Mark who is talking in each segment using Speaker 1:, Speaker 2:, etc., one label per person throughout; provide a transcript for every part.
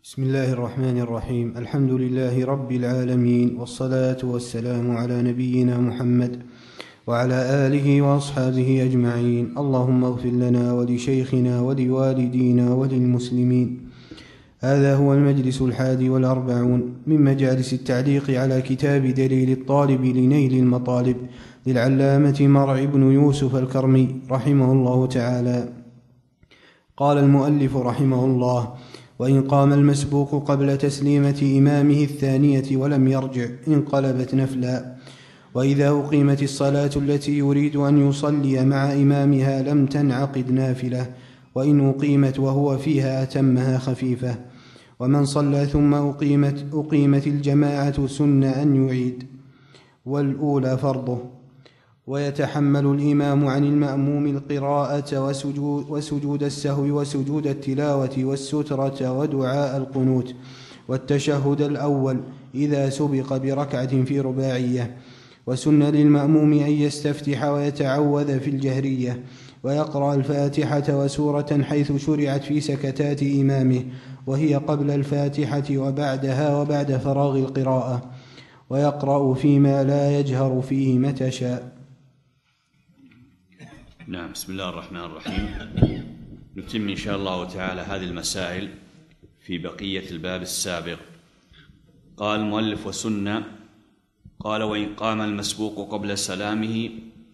Speaker 1: بسم الله الرحمن الرحيم. الحمد لله رب العالمين، والصلاة والسلام على نبينا محمد وعلى آله وأصحابه أجمعين. اللهم اغفر لنا ولشيخنا ولوالدينا وللمسلمين. هذا هو المجلس 41 من مجالس التعليق على كتاب دليل الطالب لنيل المطالب للعلامة مرع بن يوسف الكرمي رحمه الله تعالى. قال المؤلف رحمه الله: وإن قام المسبوق قبل تسليمة إمامه الثانية ولم يرجع انقلبت نفلا. وإذا أقيمت الصلاة التي يريد أن يصلي مع إمامها لم تنعقد نافلة، وإن أقيمت وهو فيها أتمها خفيفة. ومن صلى ثم أقيمت الجماعة سن أن يعيد، والأولى فرضه. ويتحمل الإمام عن المأموم القراءة وسجود السهو وسجود التلاوة والسترة ودعاء القنوت والتشهد الأول إذا سبق بركعة في رباعية. وسن للمأموم أن يستفتح ويتعوذ في الجهرية، ويقرأ الفاتحة وسورة حيث شرعت في سكتات إمامه، وهي قبل الفاتحة وبعدها وبعد فراغ القراءة، ويقرأ فيما لا يجهر فيه متى شاء.
Speaker 2: نعم. بسم الله الرحمن الرحيم. نتم إن شاء الله تعالى هذه المسائل في بقية الباب السابق. قال المؤلف: وسنة. قال: وإن قام المسبوق قبل سلامه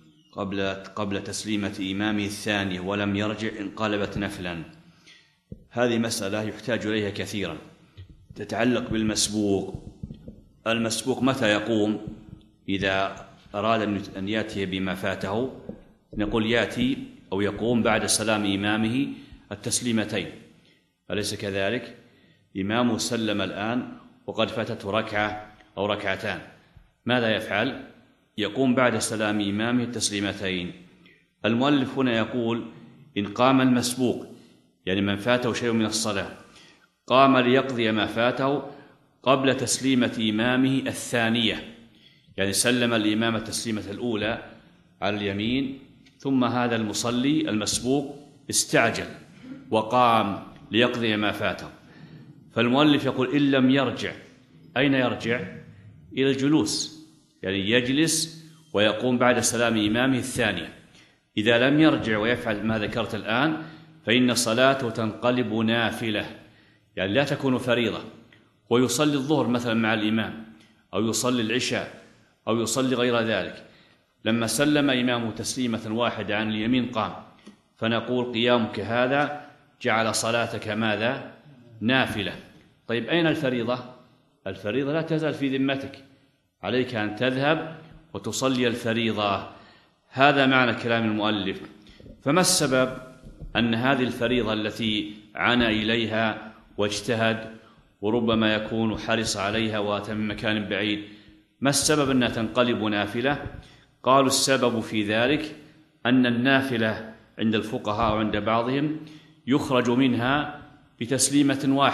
Speaker 2: قبل تسليمة إمامه الثانية ولم يرجع انقلبت نفلا. هذه مسألة يحتاج إليها كثيرا، تتعلق بالمسبوق. المسبوق متى يقوم؟ إذا أراد أن يأتي بما فاته نقول يأتي أو يقوم بعد سلام إمامه التسليمتين، أليس كذلك؟ إمامه سلم الآن وقد فاتته ركعة أو ركعتان، ماذا يفعل؟ يقوم بعد سلام إمامه التسليمتين. المؤلف هنا يقول: إن قام المسبوق، يعني من فاته شيء من الصلاة، قام ليقضي ما فاته قبل تسليمة إمامه الثانية، يعني سلم الإمام التسليمة الأولى على اليمين، ثم هذا المصلي المسبوق استعجل وقام ليقضي ما فاته. فالمؤلف يقول: إن لم يرجع. أين يرجع؟ إلى الجلوس، يعني يجلس ويقوم بعد سلام إمامه الثانية. إذا لم يرجع ويفعل ما ذكرت الآن فإن صلاته تنقلب نافلة، يعني لا تكون فريضة. ويصلي الظهر مثلا مع الإمام، أو يصلي العشاء، أو يصلي غير ذلك. لما سلم إمامه تسليمة واحدة عن اليمين قام، فنقول: قيامك هذا جعل صلاتك ماذا؟ نافلة. طيب أين الفريضة؟ الفريضة لا تزال في ذمتك، عليك أن تذهب وتصلي الفريضة. هذا معنى كلام المؤلف. فما السبب أن هذه الفريضة التي عنى إليها واجتهد وربما يكون حرص عليها وأتى من مكان بعيد، ما السبب أنها تنقلب نافلة؟ قالوا: السبب في ذلك أن النافلة عند الفقهاء وعند بعضهم يخرج منها بتسليمة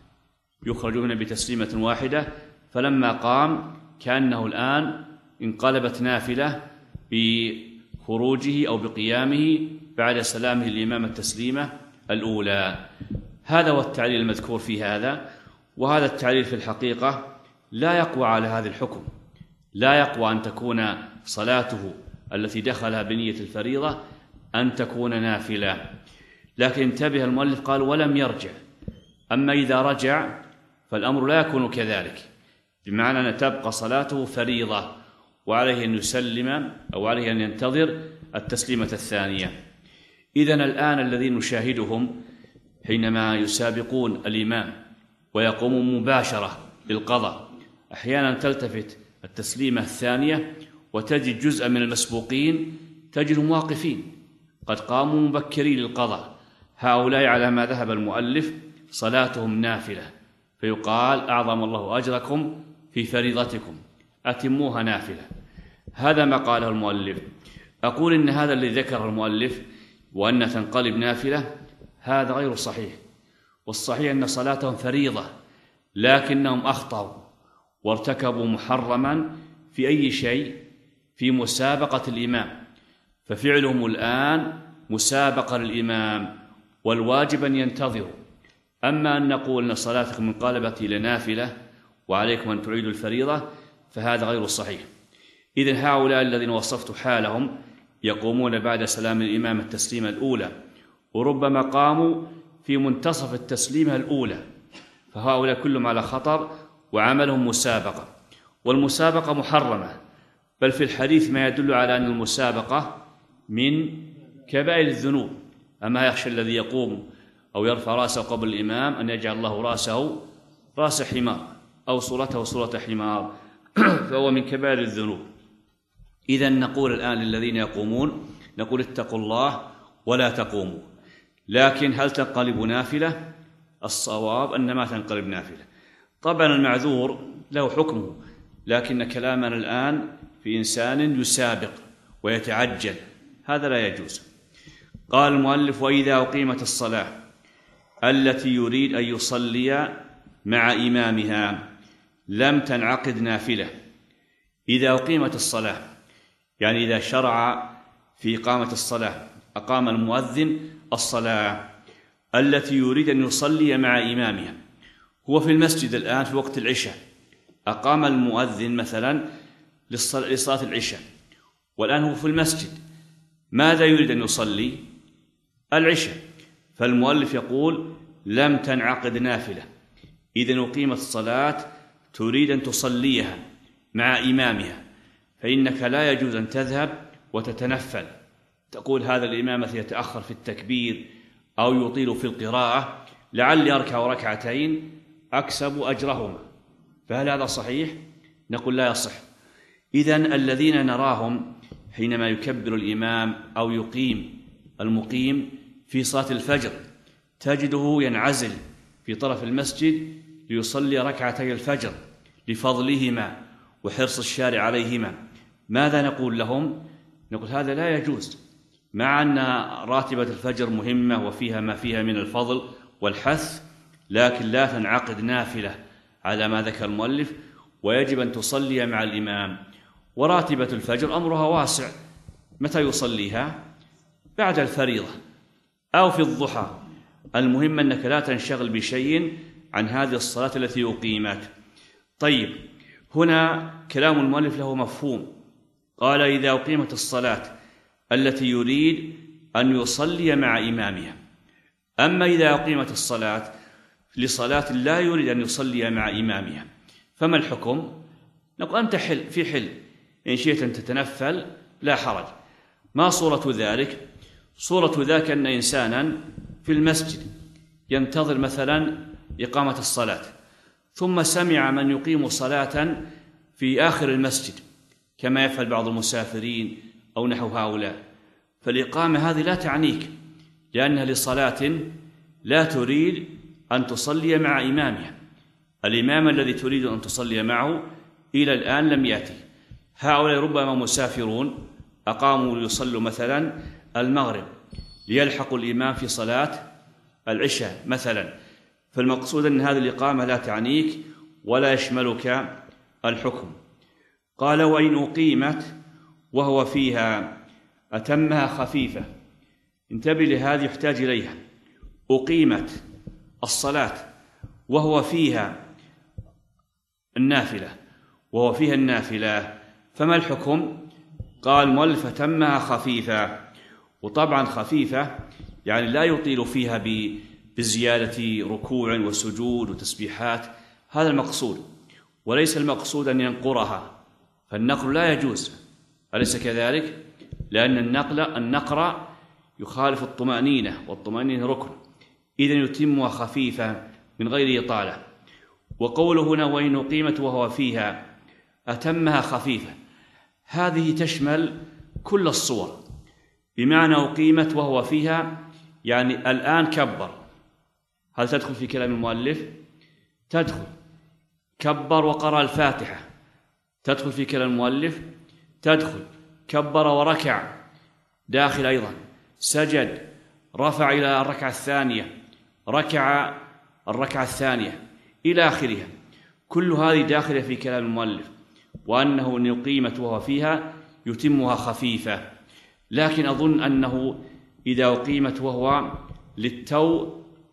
Speaker 2: واحدة، فلما قام كأنه الآن انقلبت نافلة بخروجه أو بقيامه بعد سلامه الإمام التسليمة الأولى. هذا هو التعليل المذكور في هذا. وهذا التعليل في الحقيقة لا يقوى على هذا الحكم، لا يقوى أن تكون صلاته التي دخلها بنية الفريضة أن تكون نافلة. لكن انتبه المؤلف قال: ولم يرجع. أما إذا رجع فالأمر لا يكون كذلك، بمعنى أن تبقى صلاته فريضة وعليه أن يسلم أو عليه أن ينتظر التسليمة الثانية. إذن الآن الذين نشاهدهم حينما يسابقون الإمام ويقومون مباشرة بالقضاء، أحيانا تلتفت التسليمة الثانية وتجد جزءا من المسبوقين تجدهم واقفين قد قاموا مبكرين للقضاء. هؤلاء على ما ذهب المؤلف صلاتهم نافلة، فيقال: أعظم الله أجركم في فريضتكم، أتموها نافلة. هذا ما قاله المؤلف. أقول إن هذا الذي ذكره المؤلف وأن تنقلب نافلة هذا غير صحيح. والصحيح أن صلاتهم فريضة، لكنهم أخطأوا وارتكبوا محرما في أي شيء؟ في مسابقة الإمام، ففعلهم الآن مسابقة للإمام، والواجب أن ينتظروا. أما أن نقول أن صلاتكم انقلبت إلى نافلة وعليكم أن تعيدوا الفريضة فهذا غير صحيح. إذن هؤلاء الذين وصفت حالهم يقومون بعد سلام الإمام التسليمة الأولى، وربما قاموا في منتصف التسليمة الأولى، فهؤلاء كلهم على خطر وعملهم مسابقة، والمسابقة محرمة، بل في الحديث ما يدل على أن المسابقة من كبائر الذنوب. أما يخشى الذي يقوم أو يرفع رأسه قبل الإمام أن يجعل الله رأسه رأس حمار أو صورته صورة حمار فهو من كبائر الذنوب. إذن نقول الآن للذين يقومون نقول اتقوا الله ولا تقوموا، لكن هل تنقلب نافلة؟ الصواب أن ما تنقلب نافلة. طبعا المعذور له حكمه، لكن كلامنا الآن في إنسان يسابق ويتعجل، هذا لا يجوز. قال المؤلف: وإذا أقيمت الصلاة التي يريد أن يصلي مع إمامها لم تنعقد نافلة. إذا أقيمت الصلاة يعني إذا شرع في إقامة الصلاة، أقام المؤذن الصلاة التي يريد أن يصلي مع إمامها، هو في المسجد الآن في وقت العشاء، أقام المؤذن مثلا لصلاة العشاء، والآن هو في المسجد، ماذا يريد أن يصلي؟ العشاء. فالمؤلف يقول: لم تنعقد نافلة. إذن أقيمت الصلاة تريد أن تصليها مع إمامها، فإنك لا يجوز أن تذهب وتتنفل، تقول هذا الإمام يتأخر في التكبير أو يطيل في القراءة، لعلي أركع ركعتين أكسب أجرهما، فهل هذا صحيح؟ نقول لا يصح. إذن الذين نراهم حينما يكبر الإمام أو يقيم المقيم في صلاة الفجر تجده ينعزل في طرف المسجد ليصلي ركعتي الفجر لفضلهما وحرص الشارع عليهما، ماذا نقول لهم؟ نقول هذا لا يجوز، مع أن راتبة الفجر مهمة وفيها ما فيها من الفضل والحث، لكن لا تنعقد نافلة على ما ذكر المؤلف، ويجب أن تصلي مع الإمام. وراتبة الفجر أمرها واسع، متى يصليها؟ بعد الفريضة أو في الضحى، المهم أنك لا تنشغل بشيء عن هذه الصلاة التي أقيمت. طيب، هنا كلام المؤلف له مفهوم، قال: إذا أقيمت الصلاة التي يريد أن يصلي مع إمامها. أما إذا أقيمت الصلاة لصلاة لا يريد أن يصلي مع إمامها فما الحكم؟ نقول أنت في حل، إن شئت أن تتنفل لا حرج. ما صورة ذلك؟ صورة ذاك أن إنسانا في المسجد ينتظر مثلا إقامة الصلاة، ثم سمع من يقيم صلاة في آخر المسجد كما يفعل بعض المسافرين أو نحو هؤلاء، فالإقامة هذه لا تعنيك، لأنها لصلاة لا تريد أن تصلي مع إمامها. الإمام الذي تريد أن تصلي معه إلى الآن لم يأتي. هؤلاء ربما مسافرون أقاموا ليصلوا مثلا المغرب ليلحقوا الإمام في صلاة العشاء مثلا، فالمقصود أن هذه الإقامة لا تعنيك ولا يشملك الحكم. قال: وإن أقيمت وهو فيها أتمها خفيفة. انتبه لهذه، يحتاج إليها. أقيمت الصلاة وهو فيها النافلة، وهو فيها النافلة، فما الحكم؟ قال المؤلف: أتمها خفيفة. وطبعا خفيفة يعني لا يطيل فيها بزيادة ركوع وسجود وتسبيحات، هذا المقصود، وليس المقصود أن ينقرها، فالنقر لا يجوز، أليس كذلك؟ لأن النقر يخالف الطمأنينة، والطمأنينة ركن، إذن يتمها خفيفة من غير إطالة. وقوله هنا: وإن أقيمت وهو فيها أتمها خفيفة، هذه تشمل كل الصور، بمعنى أقيمت وهو فيها يعني الآن كبر. هل تدخل في كلام المؤلف؟ تدخل. كبر وقرأ الفاتحة، تدخل في كلام المؤلف؟ تدخل. كبر وركع، داخل أيضا. سجد، رفع إلى الركعة الثانية، ركع الركعة الثانية إلى آخرها، كل هذه داخلة في كلام المؤلف، وأنه إن أقيمت وهو فيها يتمها خفيفة. لكن أظن أنه إذا أقيمت وهو للتو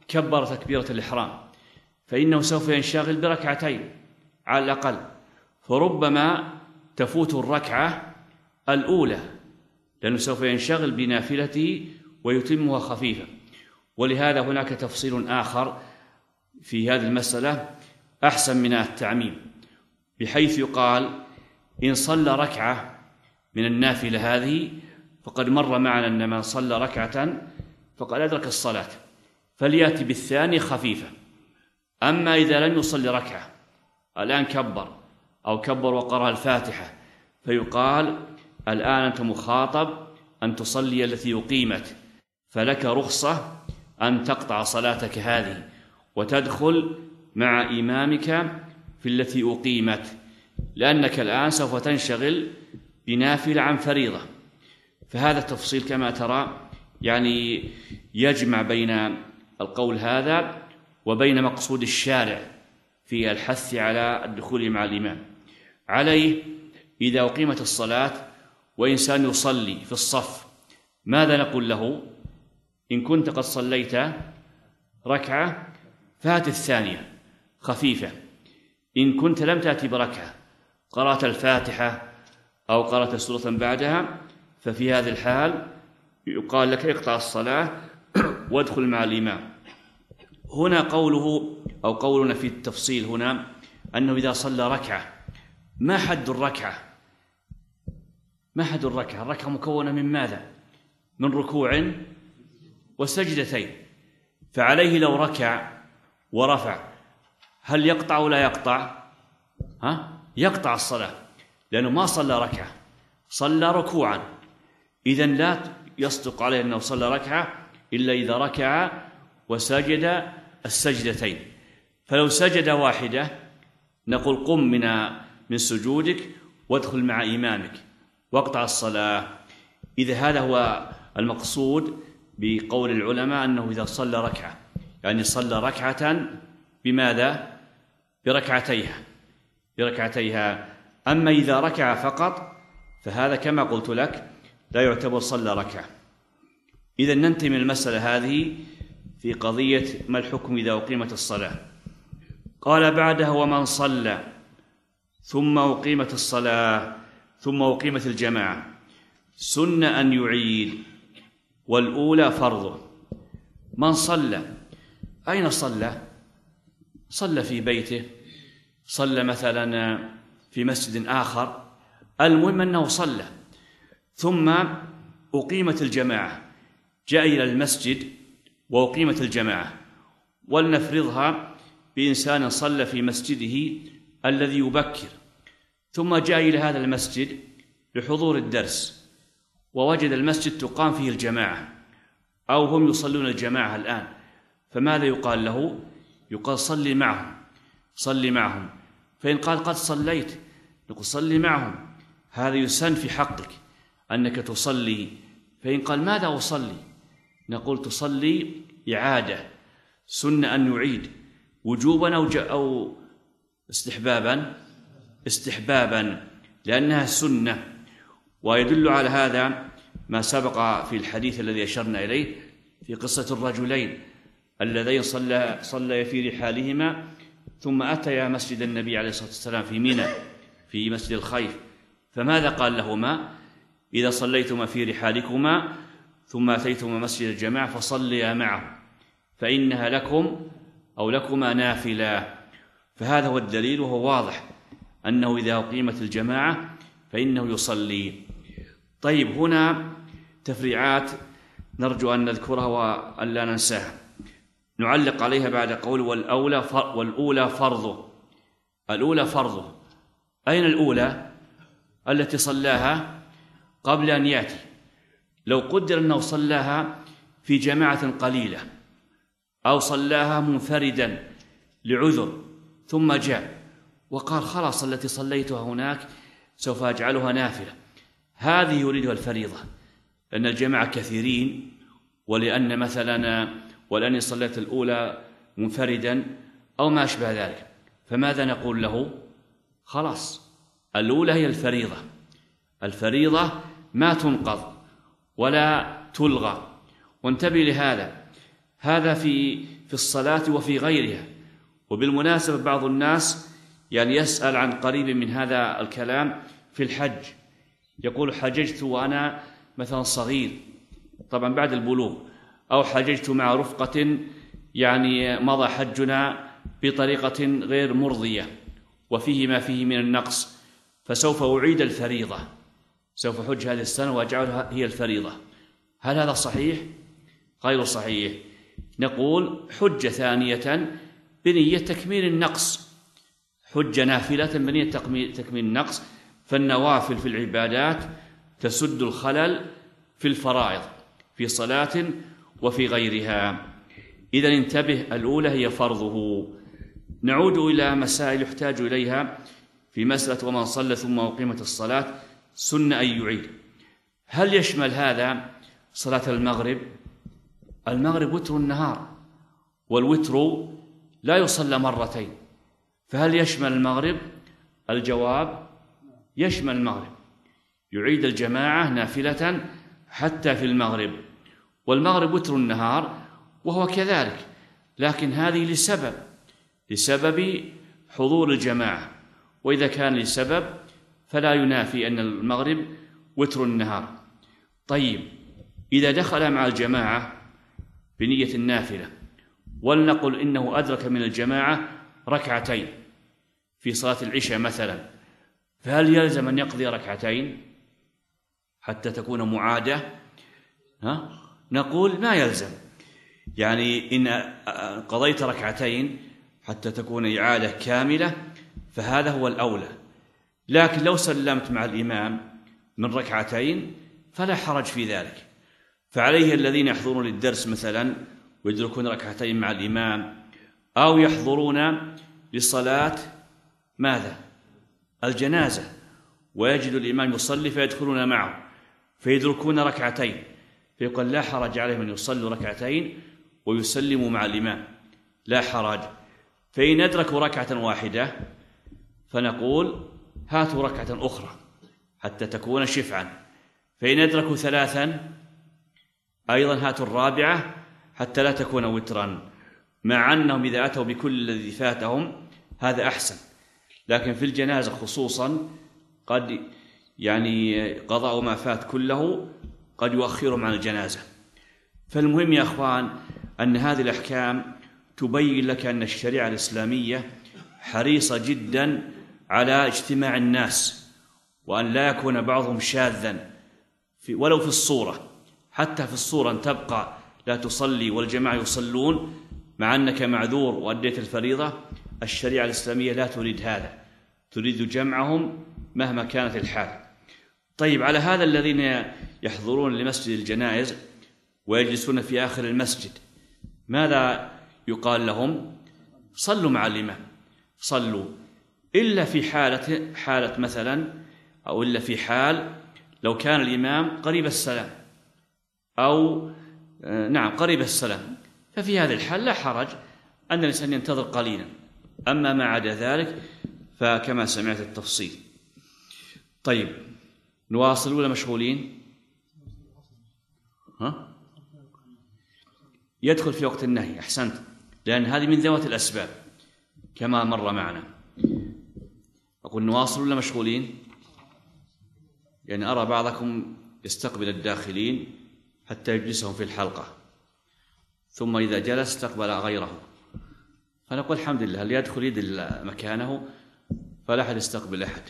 Speaker 2: كبر تكبيرة الإحرام فإنه سوف ينشغل بركعتين على الأقل، فربما تفوت الركعة الأولى لأنه سوف ينشغل بنافلته ويتمها خفيفة. ولهذا هناك تفصيل آخر في هذه المسألة أحسن من التعميم، بحيث يقال إن صلى ركعة من النافلة هذه فقد مر معنا أن من صلى ركعة فقد أدرك الصلاة فليأتي بالثاني خفيفة. أما إذا لم يصلي ركعة الآن كبر أو كبر وقرأ الفاتحة فيقال الآن أنت مخاطب أن تصلي التي أقيمت، فلك رخصة أن تقطع صلاتك هذه وتدخل مع إمامك في التي أقيمت، لأنك الآن سوف تنشغل بنافلة عن فريضة. فهذا التفصيل كما ترى يعني يجمع بين القول هذا وبين مقصود الشارع في الحث على الدخول مع الإمام. عليه إذا أقيمت الصلاة وإنسان يصلي في الصف ماذا نقول له؟ إن كنت قد صليت ركعة فهات الثانية خفيفة، إن كنت لم تأتي بركعة قرأت الفاتحة أو قرأت سورة بعدها ففي هذه الحال يقال لك اقطع الصلاة وادخل مع الإمام. هنا قوله أو قولنا في التفصيل هنا أنه إذا صلى ركعة ما حد الركعة؟ ما حد الركعة؟ الركعة مكونة من ماذا؟ من ركوع وسجدتين، فعليه لو ركع ورفع هل يقطع ولا يقطع؟ يقطع الصلاة لأنه ما صلى ركعة، صلى ركوعا، إذن لا يصدق عليه أنه صلى ركعة إلا إذا ركع وسجد السجدتين. فلو سجد واحدة نقول قم من سجودك وادخل مع إمامك واقطع الصلاة. إذا هذا هو المقصود بقول العلماء أنه إذا صلى ركعة يعني صلى ركعة بماذا؟ بركعتيها. أما إذا ركع فقط فهذا كما قلت لك لا يعتبر صلى ركعة. إذا ننتهي من المسألة هذه في قضية ما الحكم إذا أقيمت الصلاة. قال بعدها ومن صلى ثم أقيمت الصلاة ثم أقيمت الجماعة سن أن يعيد والأولى فرضه. من صلى أين صلى؟ صلى في بيته، صلى مثلا في مسجد آخر، المهم أنه صلى، ثم أقيمت الجماعة، جاء إلى المسجد وأقيمت الجماعة، ولنفرضها بإنسان صلى في مسجده الذي يبكر ثم جاء إلى هذا المسجد لحضور الدرس ووجد المسجد تقام فيه الجماعة أو هم يصلون الجماعة الآن، فماذا يقال له؟ يقال صلي معهم. فإن قال قد صليت نقول صلي معهم، هذا يسن في حقك أنك تصلي. فإن قال ماذا أصلي؟ نقول تصلي إعادة، سن أن يعيد وجوبا أو استحبابا لأنها سنة. ويدل على هذا ما سبق في الحديث الذي أشرنا إليه في قصة الرجلين اللذين صلى في رحالهما ثم أتيا مسجد النبي عليه الصلاة والسلام في منى في مسجد الخيف، فماذا قال لهما؟ إذا صليتما في رحالكما ثم أتيتما مسجد الجماعة فصليا معه فإنها لكم أو لكما نافلة. فهذا هو الدليل، وهو واضح أنه إذا أقيمت الجماعة فإنه يصلي. طيب هنا تفريعات نرجو أن نذكرها وأن لا ننساها، نعلق عليها بعد قول والأولى فرضه. الأولى فرضه، أين الأولى؟ التي صلاها قبل أن يأتي. لو قدر أنه صلاها في جماعة قليلة أو صلاها منفردا لعذر ثم جاء وقال خلاص التي صليتها هناك سوف أجعلها نافلة، هذه يريدها الفريضة، لأن الجماعة كثيرين ولأني صليت الأولى منفردا أو ما أشبه ذلك، فماذا نقول له؟ خلاص الأولى هي الفريضة ما تنقض ولا تلغى. وانتبه لهذا، هذا في الصلاة وفي غيرها. وبالمناسبة بعض الناس يعني يسأل عن قريب من هذا الكلام في الحج، يقول حججت وأنا مثلا صغير، طبعا بعد البلوغ، أو حججت مع رفقة يعني مضى حجنا بطريقة غير مرضية وفيه ما فيه من النقص، فسوف أعيد الفريضة، سوف حج هذه السنة وأجعلها هي الفريضة. هل هذا صحيح؟ غير صحيح. نقول حج ثانية بنية تكميل النقص، حج نافلة بنية تكميل النقص، فالنوافل في العبادات تسد الخلل في الفرائض في صلاة وفي غيرها. إذن انتبه، الأولى هي فرضه. نعود إلى مسائل يحتاج إليها في مسألة ومن صلى ثم أقيمت الصلاة سن أن يعيد. هل يشمل هذا صلاة المغرب؟ المغرب وتر النهار، والوتر لا يصلى مرتين، فهل يشمل المغرب؟ الجواب يشمل المغرب، يعيد الجماعة نافلة حتى في المغرب، والمغرب وتر النهار وهو كذلك، لكن هذه لسبب حضور الجماعة، وإذا كان لسبب فلا ينافي أن المغرب وتر النهار. طيب، إذا دخل مع الجماعة بنية النافلة، ولنقل إنه أدرك من الجماعة ركعتين في صلاة العشاء مثلا، فهل يلزم أن يقضي ركعتين حتى تكون معادة؟ نقول ما يلزم، يعني إن قضيت ركعتين حتى تكون إعادة كاملة فهذا هو الأولى، لكن لو سلمت مع الإمام من ركعتين فلا حرج في ذلك. فعليه الذين يحضرون للدرس مثلا ويدركون ركعتين مع الإمام، أو يحضرون لصلاة ماذا؟ الجنازة، ويجد الإمام يصلي فيدخلون معه فيدركون ركعتين، فيقول لا حرج عليهم أن يصلوا ركعتين ويسلموا مع الإمام، لا حرج. فإن أدركوا ركعة واحدة فنقول هاتوا ركعة أخرى حتى تكون شفعا، فإن أدركوا ثلاثا أيضا هاتوا الرابعة حتى لا تكون وترا، مع أنهم إذا أتوا بكل الذي فاتهم هذا أحسن، لكن في الجنازة خصوصا قد يعني قضاء ما فات كله قد يؤخرهم عن الجنازة. فالمهم يا أخوان أن هذه الأحكام تبين لك أن الشريعة الإسلامية حريصة جدا على اجتماع الناس، وأن لا يكون بعضهم شاذا ولو في الصورة، حتى في الصورة أن تبقى لا تصلي والجماعة يصلون مع أنك معذور وأديت الفريضة. الشريعة الإسلامية لا تريد هذا، تريد جمعهم مهما كانت الحال. طيب، على هذا الذين يحضرون لمسجد الجنائز ويجلسون في آخر المسجد ماذا يقال لهم؟ صلوا مع الإمام، صلوا، إلا في حالة مثلا، أو إلا في حال لو كان الإمام قريب السلام، أو قريب السلام، ففي هذه الحال لا حرج أن الإنسان ينتظر قليلا. أما ما عدا ذلك فكما سمعت التفصيل. طيب، نواصل ولا مشغولين؟ يدخل في وقت النهي، أحسنت، لأن هذه من ذوات الأسباب كما مر معنا. أقول نواصل ولا مشغولين؟ يعني أرى بعضكم يستقبل الداخلين حتى يجلسهم في الحلقة، ثم إذا جلس استقبل غيره، فنقول الحمد لله، اللي يدخل يدل مكانه فلا أحد يستقبل أحد.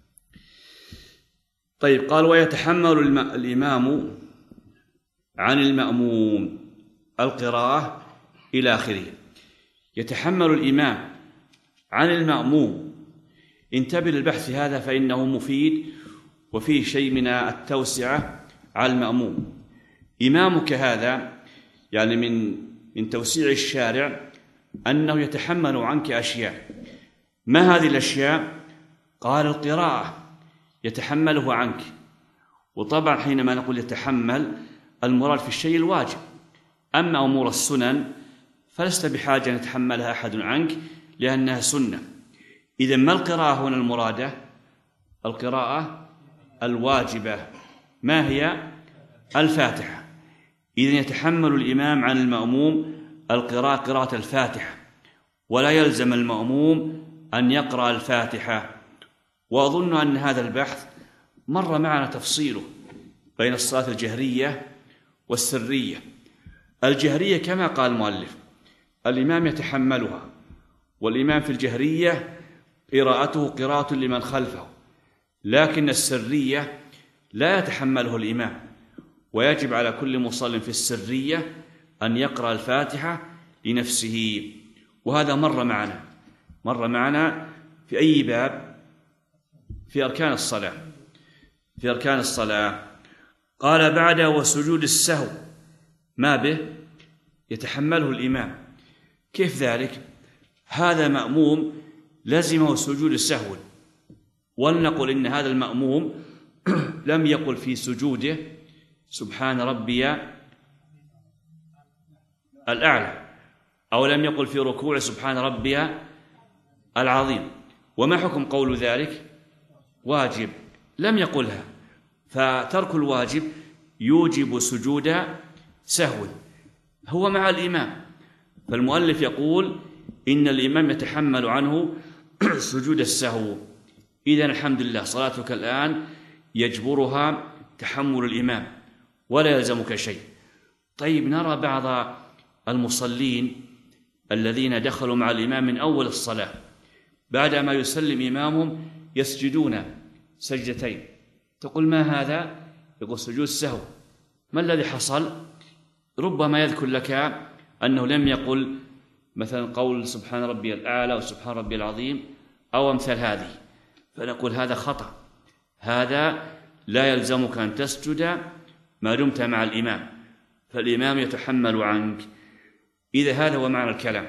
Speaker 2: طيب، قال ويتحمل الإمام عن المأموم القراءة إلى آخره. يتحمل الإمام عن المأموم، انتبه للبحث هذا فإنه مفيد وفيه شيء من التوسعة على المأموم. إمامك هذا يعني من توسيع الشارع أنه يتحمل عنك أشياء. ما هذه الأشياء؟ قال القراءة يتحمله عنك. وطبعا حينما نقول يتحمل المراد في الشيء الواجب، أما أمور السنن فلست بحاجة أن يتحملها أحد عنك لأنها سنة. إذن ما القراءة هنا المرادة؟ القراءة الواجبة، ما هي؟ الفاتحة. إذن يتحمل الإمام عن المأموم القراءة قراءة الفاتحة، ولا يلزم المأموم أن يقرأ الفاتحة. وأظن أن هذا البحث مر معنا تفصيله بين الصلاة الجهرية والسرية. الجهرية كما قال المؤلف الإمام يتحملها، والإمام في الجهرية قراءته قراءة لمن خلفه، لكن السرية لا يتحمله الإمام، ويجب على كل مصل في السرية أن يقرأ الفاتحة لنفسه. وهذا مر معنا في أي باب؟ في أركان الصلاة. قال بعده وسجود السهو ما به يتحمله الإمام. كيف ذلك؟ هذا مأموم لزمه سجود السهو، ولنقل إن هذا المأموم لم يقل في سجوده سبحان ربي الأعلى، أو لم يقل في ركوع سبحان ربي العظيم. وما حكم قول ذلك؟ واجب، لم يقلها، فترك الواجب يوجب سجود سهو، هو مع الإمام. فالمؤلف يقول إن الإمام يتحمل عنه سجود السهو. إذن الحمد لله صلاتك الآن يجبرها تحمل الإمام ولا يلزمك شيء. طيب، نرى بعض المصلين الذين دخلوا مع الإمام من أول الصلاة بعدما يسلم إمامهم يسجدون سجدتين، تقول ما هذا؟ يقول سجود السهو. ما الذي حصل؟ ربما يذكر لك أنه لم يقل مثلا قول سبحان ربي الأعلى وسبحان ربي العظيم أو أمثال هذه، فنقول هذا خطأ، هذا لا يلزمك أن تسجد ما دمت مع الإمام، فالإمام يتحمل عنك. إذا هذا هو معنى الكلام.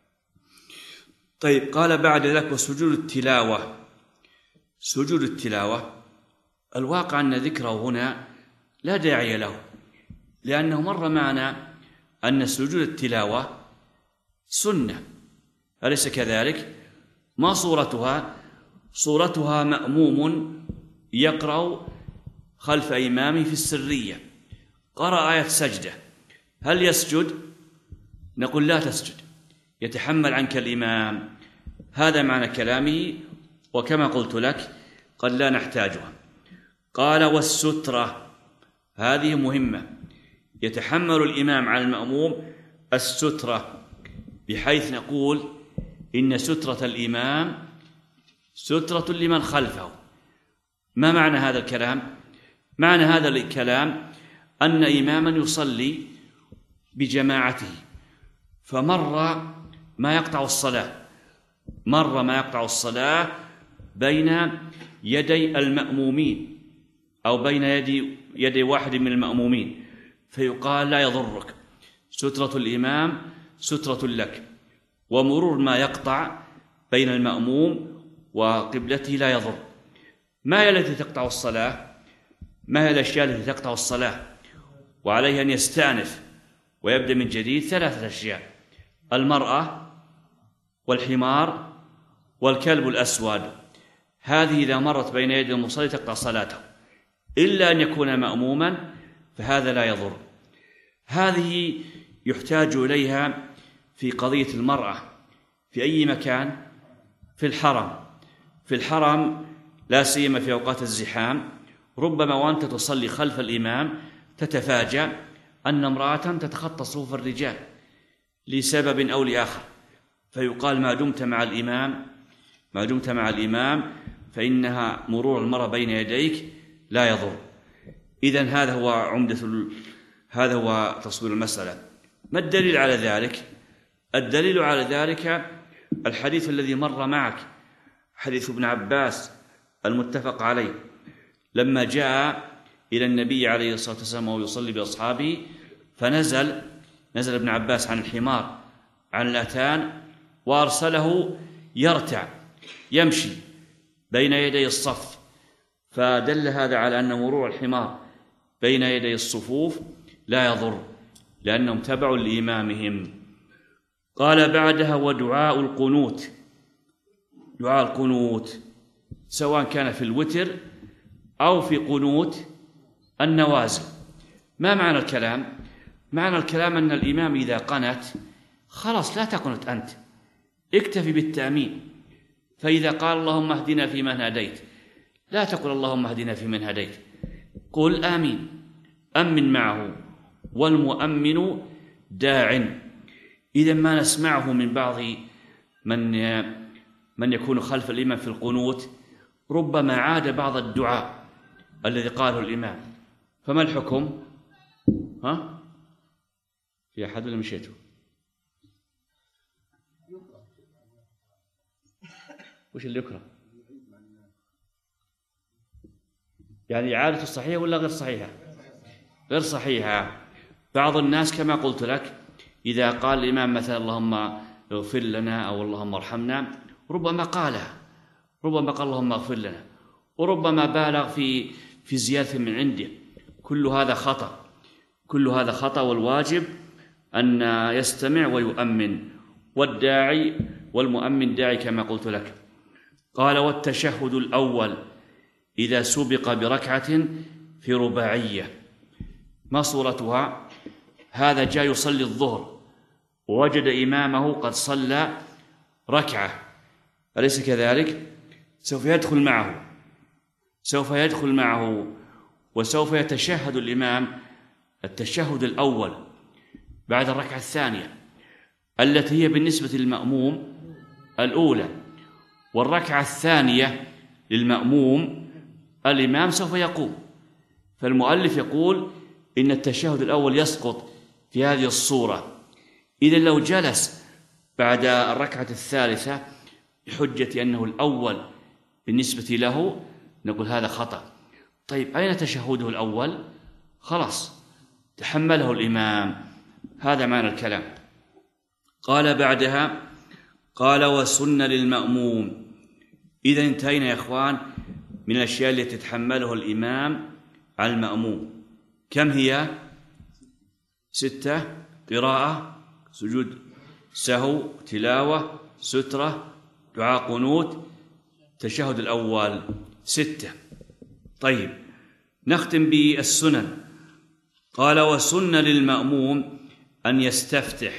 Speaker 2: طيب، قال بعد ذلك وسجود التلاوة. سجود التلاوة الواقع أن ذكره هنا لا داعي له، لأنه مر معنا أن سجود التلاوة سنة، أليس كذلك؟ ما صورتها؟ صورتها مأموم يقرأ خلف إمامه في السرية، قرأ آية سجدة، هل يسجد؟ نقول لا تسجد، يتحمل عنك الإمام. هذا معنى كلامه، وكما قلت لك قد لا نحتاجها. قال والسترة، هذه مهمة، يتحمل الإمام على المأموم السترة، بحيث نقول إن سترة الإمام سترة لمن خلفه. ما معنى هذا الكلام؟ معنى هذا الكلام أن إماما يصلي بجماعته، فمر ما يقطع الصلاة بين يدي المأمومين أو بين يدي واحد من المأمومين، فيقال لا يضرك، سترة الإمام سترة لك، ومرور ما يقطع بين المأموم وقبلته لا يضر. ما هي التي تقطع الصلاة؟ ما هي الأشياء التي تقطع الصلاة وعليه أن يستأنف ويبدأ من جديد؟ 3 أشياء: المرأة والحمار والكلب الأسود. هذه إذا مرت بين يدي المصلي تقطع صلاته، إلا أن يكون مأموما فهذا لا يضر. هذه يحتاج إليها في قضية المرأة في أي مكان؟ في الحرم لا سيما في أوقات الزحام، ربما وأنت تصلي خلف الإمام تتفاجأ أن امرأة تتخطى صفوف الرجال لسبب أو لآخر، فيقال ما دمت مع الإمام فإنها مرور المرأة بين يديك لا يضر. إذن هذا هو تصوير المسألة. ما الدليل على ذلك؟ الدليل على ذلك الحديث الذي مر معك، حديث ابن عباس المتفق عليه، لما جاء إلى النبي عليه الصلاة والسلام وهو يصلي بأصحابه، فنزل ابن عباس عن الحمار عن الأتان وأرسله يرتع يمشي بين يدي الصف، فدل هذا على أن مرور الحمار بين يدي الصفوف لا يضر لأنهم تبع لإمامهم. قال بعدها ودعاء القنوت. دعاء القنوت سواء كان في الوتر أو في قنوت النوازل. ما معنى الكلام؟ معنى الكلام أن الإمام إذا قنت خلاص لا تقنط أنت، اكتفي بالتأمين. فإذا قال اللهم اهدنا فيمن هديت لا تقل اللهم اهدنا فيمن هديت، قل آمين، أمن معه، والمؤمن داع. إذا ما نسمعه من بعض من يكون خلف الإمام في القنوت ربما عاد بعض الدعاء الذي قاله الإمام، فما الحكم؟ في أحد ولا مشيته؟ وش اللي يكره؟ يعني إعادة الصحيحة ولا غير صحيحة؟ غير صحيحة. بعض الناس كما قلت لك إذا قال الإمام مثلا اللهم اغفر لنا أو اللهم ارحمنا ربما قالها، ربما قال اللهم اغفر لنا، وربما بالغ في زيادة من عنده. كل هذا خطأ، كل هذا خطأ، والواجب أن يستمع ويؤمن، والداعي والمؤمن داعي كما قلت لك. قال والتشهد الأول إذا سبق بركعة في رباعية. ما صورتها؟ هذا جاء يصلي الظهر ووجد إمامه قد صلى ركعة، أليس كذلك؟ سوف يدخل معه وسوف يتشهد الإمام التشهد الأول بعد الركعة الثانية التي هي بالنسبة للمأموم الأولى، والركعة الثانية للمأموم الإمام سوف يقوم. فالمؤلف يقول إن التشهد الأول يسقط في هذه الصورة. إذا لو جلس بعد الركعة الثالثة بحجة أنه الأول بالنسبة له نقول هذا خطأ. طيب أين تشهده الأول؟ خلاص تحمله الإمام، هذا معنى الكلام. قال بعدها قال وسن للمأموم. إذا انتهينا يا إخوان من الأشياء التي تتحمله الإمام على المأموم. كم هي؟ 6: قراءة، سجود سهو، تلاوة، سترة، دعاء قنوت، تشهد الأول، 6. طيب نختم بالسنن. قال وسن للمأموم أن يستفتح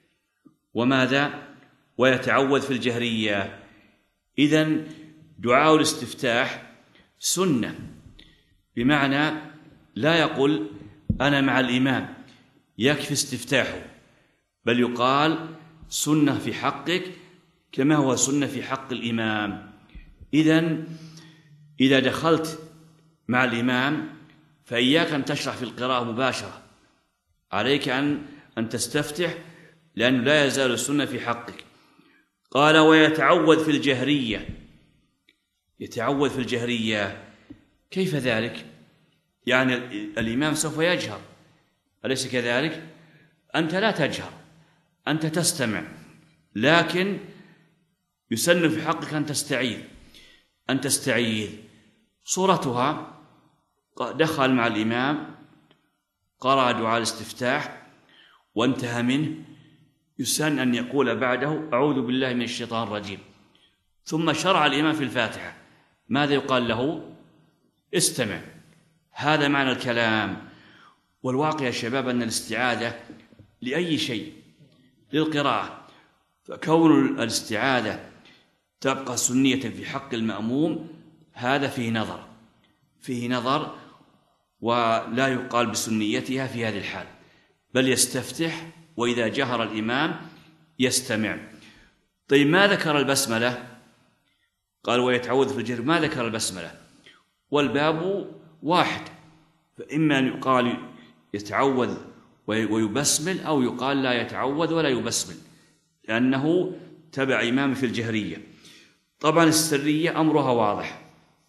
Speaker 2: وماذا؟ ويتعوذ في الجهرية. إذن دعاء الاستفتاح سنة، بمعنى لا يقول أنا مع الإمام يكفي استفتاحه، بل يقال سنة في حقك كما هو سنة في حق الإمام. إذن إذا دخلت مع الإمام فإياك أن تشرح في القراءة مباشرة، عليك أن تستفتح، لأنه لا يزال السنة في حقك. قال ويتعوذ في الجهرية. يتعوذ في الجهرية كيف ذلك؟ يعني الإمام سوف يجهر، أليس كذلك؟ أنت لا تجهر، أنت تستمع، لكن يسن في حقك أن تستعيذ. صورتها دخل مع الإمام قرأ دعاء الاستفتاح وانتهى منه، يسن أن يقول بعده أعوذ بالله من الشيطان الرجيم، ثم شرع الإمام في الفاتحة، ماذا يقال له؟ استمع. هذا معنى الكلام. والواقع يا شباب أن الاستعاذة لأي شيء، للقراءة، فكون الاستعاذة تبقى سنية في حق المأموم هذا فيه نظر، ولا يقال بسنيتها في هذه الحال، بل يستفتح، وإذا جهر الإمام يستمع. طيب ما ذكر البسملة؟ قال ويتعوذ في الجهر، ما ذكر البسملة؟ والباب واحد، فإما أن يقال يتعوذ ويبسمل، أو يقال لا يتعوذ ولا يبسمل، لأنه تبع إمام في الجهرية. طبعا السرية أمرها واضح،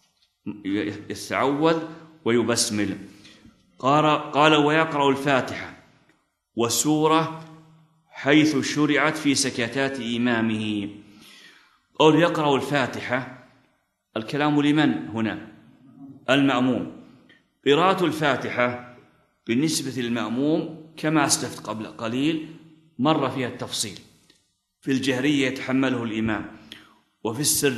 Speaker 2: يتعوذ ويبسمل. قال ويقرأ الفاتحة وسورة حيث شرعت في سكتات إمامه. قول يقرأ الفاتحة، الكلام لمن هنا؟ المأموم. قراءة الفاتحة بالنسبة للمأموم كما أسلفت قبل قليل مر فيها التفصيل. في الجهرية يتحمله الإمام، وفي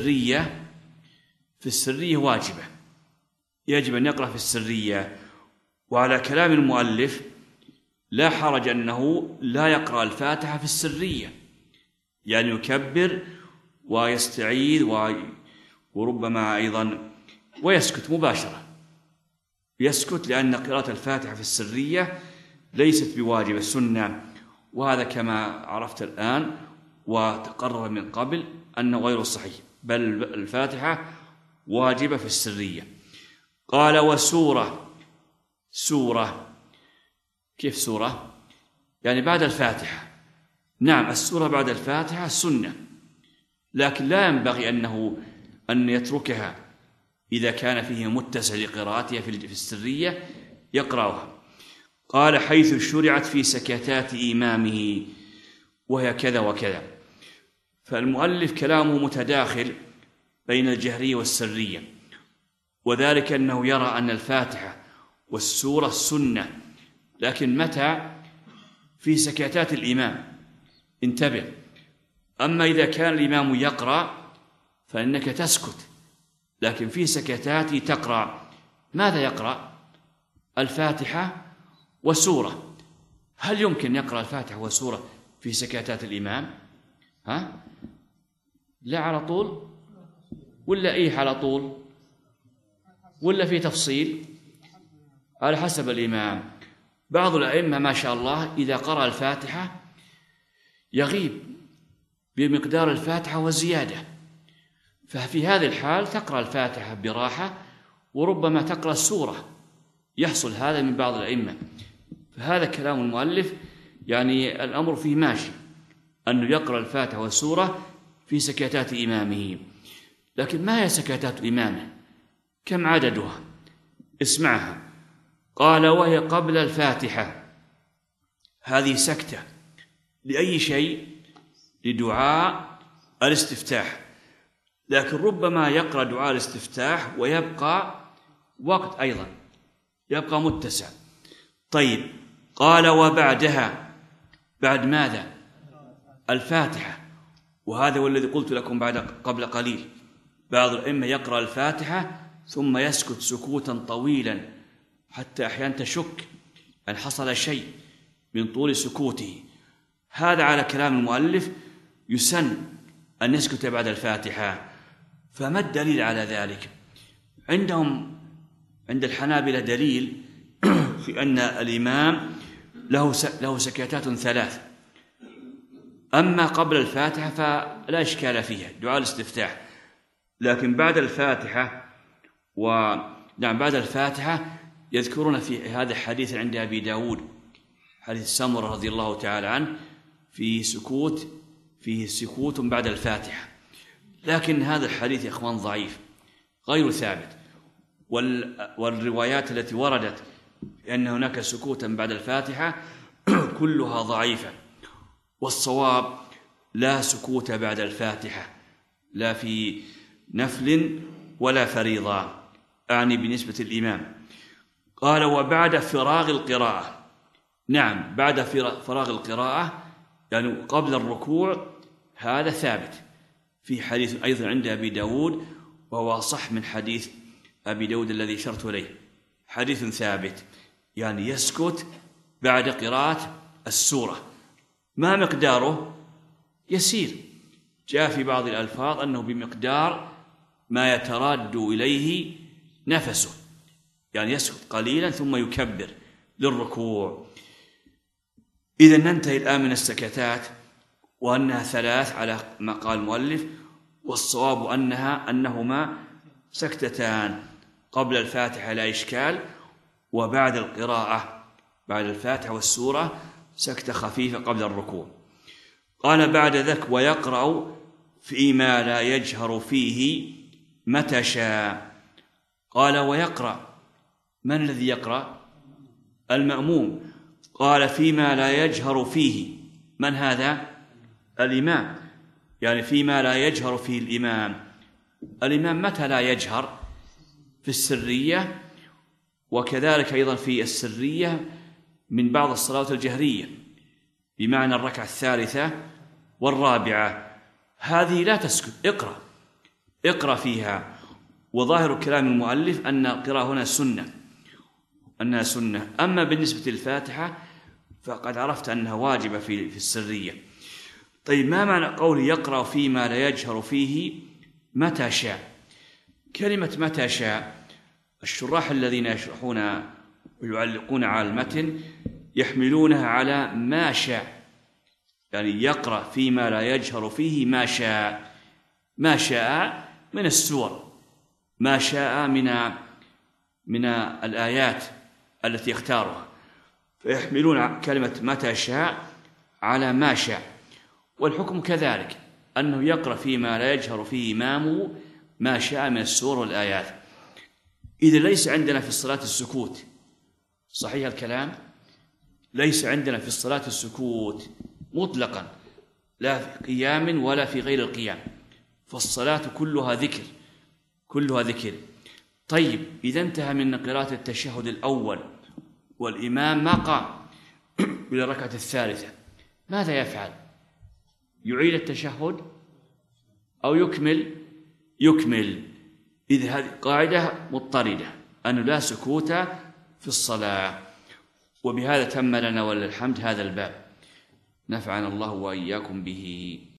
Speaker 2: السرية واجبة، يجب أن يقرأ في السرية. وعلى كلام المؤلف لا حرج أنه لا يقرأ الفاتحة في السرية، يعني يكبر ويستعيذ وربما أيضا ويسكت مباشرة، يسكت، لأن قراءة الفاتحة في السرية ليست بواجبة، السنة، وهذا كما عرفت الآن وتقرر من قبل أنه غير صحيح، بل الفاتحة واجبة في السرية. قال وسورة، سورة كيف سورة؟ يعني بعد الفاتحة. نعم، السورة بعد الفاتحة سنة، لكن لا ينبغي أن يتركها إذا كان فيه متسع لقراءتها في السرية يقرأها. قال حيث شرعت في سكتات إمامه وهي كذا وكذا. فالمؤلف كلامه متداخل بين الجهرية والسرية، وذلك أنه يرى أن الفاتحة والسورة سنة، لكن متى؟ في سكتات الإمام، انتبه. أما إذا كان الإمام يقرأ فإنك تسكت، لكن في سكتات تقرأ. ماذا يقرأ؟ الفاتحة وسورة. هل يمكن يقرأ الفاتحة وسورة في سكتات الإمام؟ لا على طول، ولا إيه على طول، ولا في تفصيل؟ على حسب الإمام. بعض الأئمة ما شاء الله إذا قرأ الفاتحة يغيب بمقدار الفاتحة وزيادة، ففي هذه الحال تقرأ الفاتحة براحة وربما تقرأ السورة، يحصل هذا من بعض الأئمة. فهذا كلام المؤلف، يعني الأمر فيه ماشي، أنه يقرأ الفاتحة والسورة في سكتات إمامه. لكن ما هي سكتات إمامه؟ كم عددها؟ اسمعها. قال وهي قبل الفاتحة، هذه سكتة لأي شيء؟ لدعاء الاستفتاح، لكن ربما يقرأ دعاء الاستفتاح ويبقى وقت أيضا، يبقى متسع. طيب، قال وبعدها، بعد ماذا؟ الفاتحة، وهذا هو الذي قلت لكم قبل قليل. بعض الأئمة يقرأ الفاتحة ثم يسكت سكوتا طويلا حتى أحيانا تشك أن حصل شيء من طول سكوته. هذا على كلام المؤلف يسن أن يسكت بعد الفاتحة. فما الدليل على ذلك؟ عندهم عند الحنابلة دليل في أن الإمام له سكتات 3. أما قبل الفاتحة فلا إشكال فيها، دعاء الاستفتاح. لكن بعد الفاتحة بعد الفاتحة يذكرون في هذا الحديث عند أبي داود، حديث سمرة رضي الله تعالى عنه، فيه سكوت بعد الفاتحة. لكن هذا الحديث يا إخوان ضعيف غير ثابت، والروايات التي وردت أن هناك سكوتا بعد الفاتحة كلها ضعيفة. والصواب لا سكوت بعد الفاتحة، لا في نفل ولا فريضة، أعني بالنسبة للإمام. قال وبعد فراغ القراءة. نعم، بعد فراغ القراءة يعني قبل الركوع، هذا ثابت في حديث أيضا عند أبي داود، وهو صح من حديث أبي داود الذي شرت إليه، حديث ثابت، يعني يسكت بعد قراءة السورة. ما مقداره؟ يسير، جاء في بعض الألفاظ أنه بمقدار ما يتراد إليه نفسه، يعني يسكت قليلا ثم يكبر للركوع. إذا ننتهي الآن من السكتات، وأنها 3 على ما قال المؤلف، والصواب أنهما سكتتان، قبل الفاتحة لا إشكال، وبعد القراءة بعد الفاتحة والسورة سكتة خفيفة قبل الركوع. قال بعد ذلك ويقرأ فيما لا يجهر فيه متى شاء. قال ويقرأ، من الذي يقرأ؟ المأموم. قال فيما لا يجهر فيه، من هذا؟ الإمام، يعني فيما لا يجهر فيه الإمام. الإمام متى لا يجهر؟ في السرية، وكذلك أيضا في السرية من بعض الصلوات الجهرية، بمعنى الركعة 3 والرابعة، هذه لا تسكت، اقرأ فيها. وظاهر كلام المؤلف أن القراءة هنا سنة، أنها سنة. أما بالنسبة للفاتحة فقد عرفت أنها واجبة في السرية. طيب ما معنى قوله يقرأ فيما لا يجهر فيه متى شاء؟ كلمة متى شاء الشراح الذين يشرحون ويعلقون على المتن يحملونها على ما شاء، يعني يقرأ فيما لا يجهر فيه ما شاء، ما شاء من السور، ما شاء من الآيات التي يختارها، فيحملون كلمة متى شاء على ما شاء. والحكم كذلك أنه يقرأ فيما لا يجهر فيه إمامه ما شاء من السور والآيات. إذا ليس عندنا في الصلاة السكوت، صحيح الكلام؟ ليس عندنا في الصلاة السكوت مطلقا، لا في قيام ولا في غير القيام، فالصلاة كلها ذكر، كلها ذكر. طيب إذا انتهى من قراءة التشهد الأول والإمام ما قام إلى الركعة الثالثة، ماذا يفعل؟ يعيد التشهد أو يكمل؟ إذ هذه قاعدة مضطردة أنه لا سكوت في الصلاة. وبهذا تم لنا وللحمد هذا الباب، نفعنا الله وإياكم به.